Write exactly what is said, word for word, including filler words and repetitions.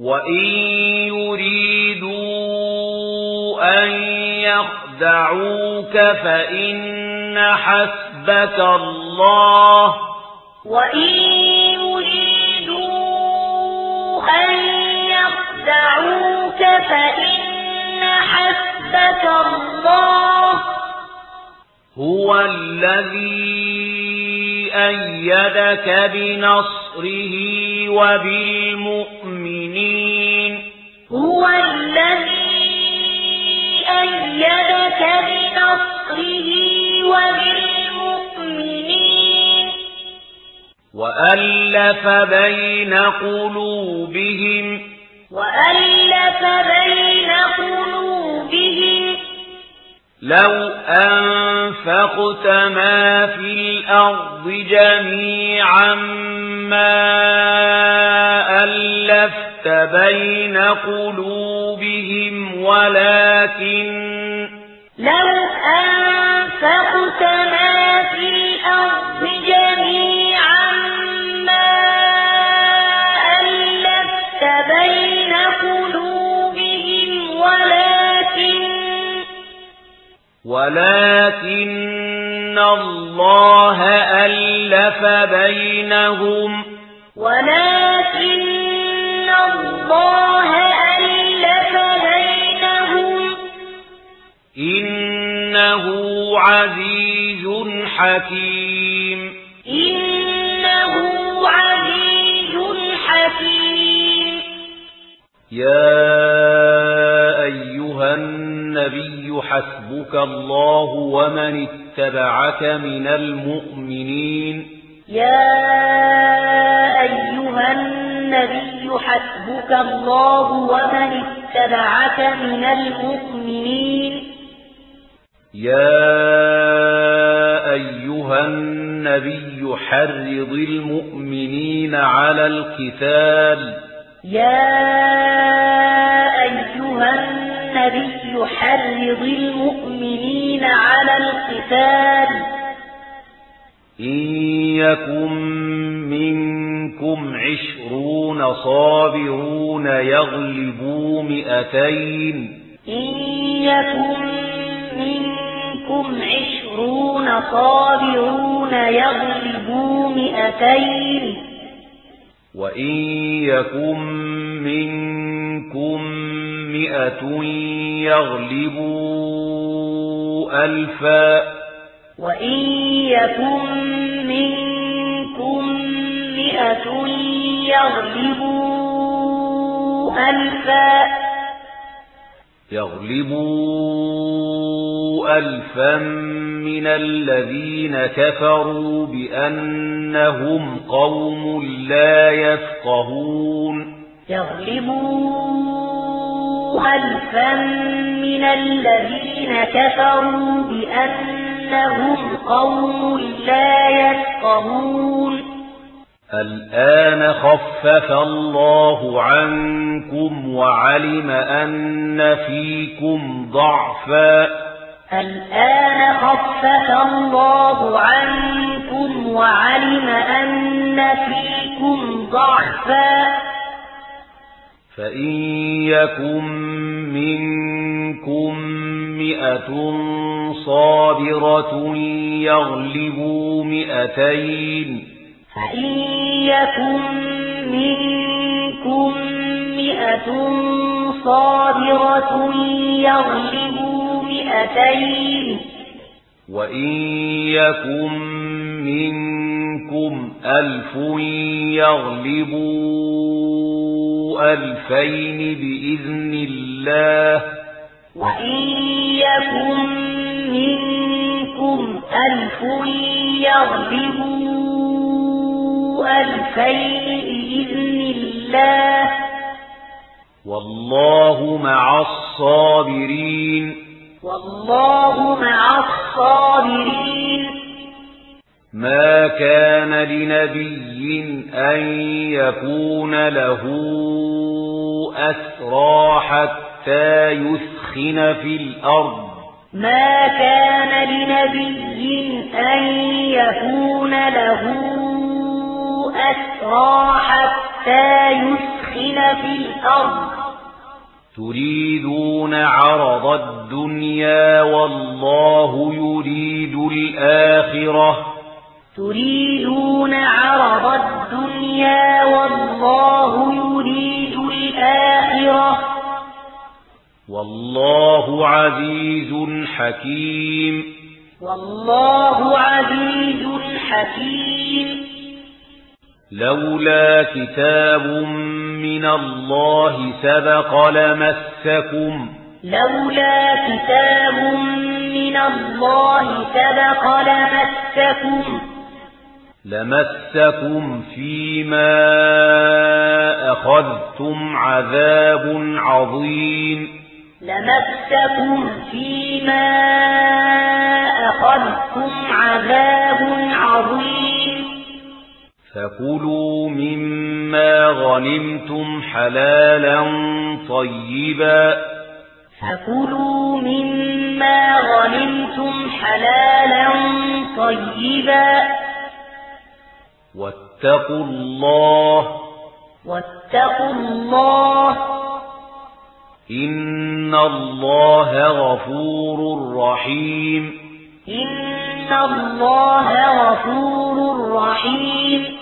وإن يريدوا أن يخدعوك فإن حسبك الله وإن يريدوا أن يخدعوك فإن حسبك الله هو الذي أيدك بنصره وبالمؤمنين هو الذي أيدك بنصره وبالمؤمنين وألف بين قلوبهم وألف بين قلوبهم لو أنفقت ما في الأرض جميعا ما ألفت بين قلوبهم ولكن لو أنفقت ما في الأرض جميعا ما ألفت بين قلوبهم ولكن ولكن الله ألف بينهم ولكن الله ألف بينهم إنه عزيز حكيم إنه عزيز حكيم يا أيها النبي حسبك الله ومن اتبعك من المؤمنين يا أيها النبي حسبك الله ومن اتبعك من المؤمنين يا أيها النبي حرض المؤمنين على القتال يا أيها النبي حرض المؤمنين على القتال إن يكن منكم عشرون صابرون يغلبوا مئتين إن يكن منكم عشرون صابرون يغلبوا مئتين وإن يكن منكم مئة يغلبوا ألفا وإن يكن منكم مئة يغلبوا ألفا يغلبوا ألفا من الذين كفروا بأنهم قوم لا يفقهون يغلبوا ألفا من الذين كفروا بأنهم قوم لا يفقهون الآن خفف الله عنكم وعلم أن فيكم ضعفا الآن خفف الله عنكم وعلم أن فيكم ضعفا فإن يكن منكم مئة صابرة يغلبوا مئتين فإن يكن منكم مئة صابرة يغلبوا مئتين وإن يكن منكم ألف يغلبوا ألفين بإذن الله وإن يكن منكم ألف يغلبوا ألفين بإذن الله والله مع الصابرين والله مع الصابرين ما كان لنبي أن يكون له أسرى حتى يثخن في الأرض ما كان لنبي أن يكون له أسرى حتى يثخن يسخن في الأرض تريدون عرض الدنيا والله يريد الآخرة تريدون عرض الدنيا والله يريد الآخرة والله عزيز حكيم والله عزيز حكيم لولا كتاب من الله سبق لمسكم لولا كتاب من الله سبق لمسكم لمسكم فيما أخذتم عذاب عظيم لمسكم فيما أخذتم عذاب عظيم فكلوا مما غنمتم حلالا طيبا فكلوا مما غنمتم حلالا طيبا واتقوا الله واتقوا الله إن الله غفور رحيم إن الله غفور رحيم